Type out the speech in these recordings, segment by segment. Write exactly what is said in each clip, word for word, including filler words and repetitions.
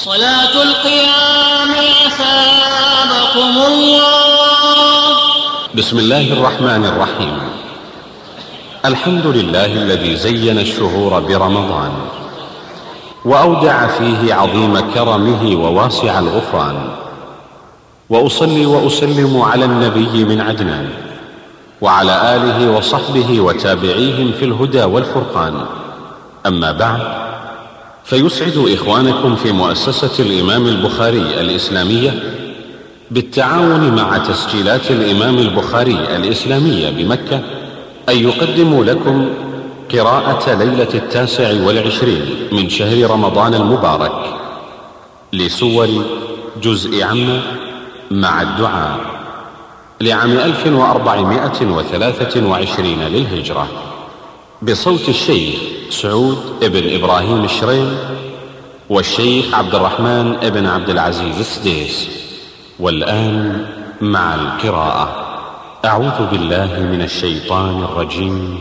صلاة القيام أثابكم الله. بسم الله الرحمن الرحيم. الحمد لله الذي زين الشهور برمضان وأودع فيه عظيم كرمه وواسع الغفران، وأصلي وأسلم على النبي من عدنان وعلى آله وصحبه وتابعيهم في الهدى والفرقان. أما بعد، فيسعد إخوانكم في مؤسسة الإمام البخاري الإسلامية بالتعاون مع تسجيلات الإمام البخاري الإسلامية بمكة أن يقدموا لكم قراءة ليلة التاسع والعشرين من شهر رمضان المبارك لسور جزء عم مع الدعاء لعام ألف وأربعمائة وثلاثة وعشرين للهجرة، بصوت الشيخ سعود ابن إبراهيم الشريم والشيخ عبد الرحمن ابن عبد العزيز السديس. والآن مع القراءة. أعوذ بالله من الشيطان الرجيم.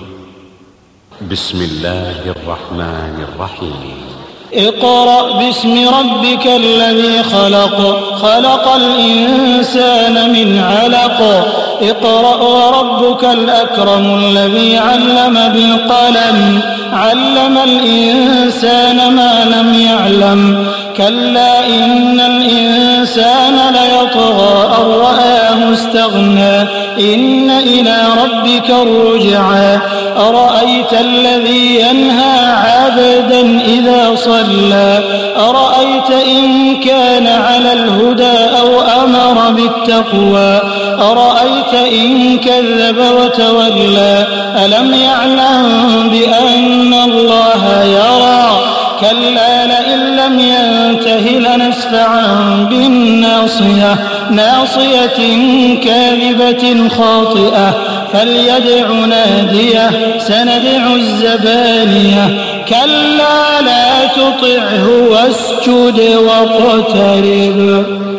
بسم الله الرحمن الرحيم. اقرأ باسم ربك الذي خلق خلق الإنسان من علق اقرأ وربك الأكرم الذي علم بالقلم علم الإنسان ما لم يعلم كلا إن الإنسان ليطغى أن رآه استغنى إن إلى ربك الرجعى أرأيت الذي ينهى عبدا إذا صلى أرأيت إن كان على الهدى أو أمر بالتقوى أرأيت إن كذب وتولى ألم يعلم بأن الله يرى كلا لئن لم ينته لنسفعا بالناصية ناصية كاذبة خاطئة فليدع ناديه سندع الزبانية كلا لا تطعه واسجد واقترب.